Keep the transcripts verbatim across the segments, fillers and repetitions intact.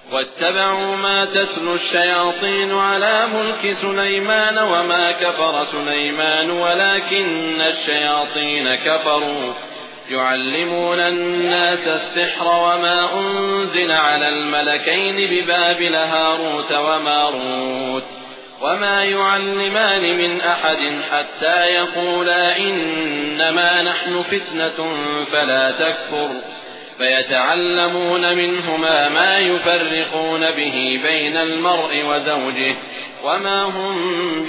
واتبعوا ما تتلو الشياطين على ملك سليمان وما كفر سليمان ولكن الشياطين كفروا يعلمون الناس السحر وما أنزل على الملكين ببابل هاروت وماروت وما يعلمان من أحد حتى يقولا إنما نحن فتنة فلا تكفر فيتعلمون منهما ما يفرقون به بين المرء وزوجه وما هم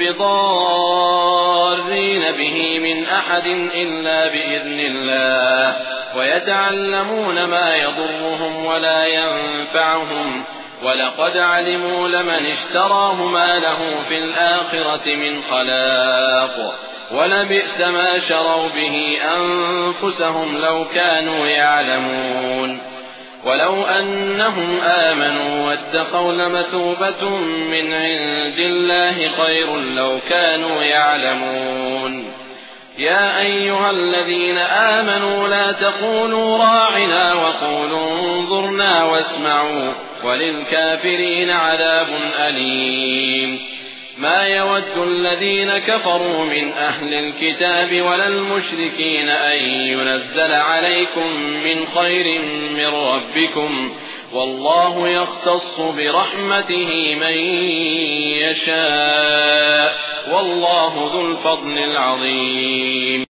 بضارين به من أحد إلا بإذن الله ويتعلمون ما يضرهم ولا ينفعهم ولقد علموا لمن اشتراه ما له في الآخرة من خلاق ولبئس ما شروا به أنفسهم لو كانوا يعلمون ولو أنهم آمنوا واتقوا لمثوبة من عند الله خير لو كانوا يعلمون يا أيها الذين آمنوا لا تقولوا راعنا وقولوا انظرنا واسمعوا وللكافرين عذاب أليم ما يود الذين كفروا من أهل الكتاب ولا المشركين أن ينزل عليكم من خير من ربكم والله يختص برحمته من يشاء والله ذو الفضل العظيم.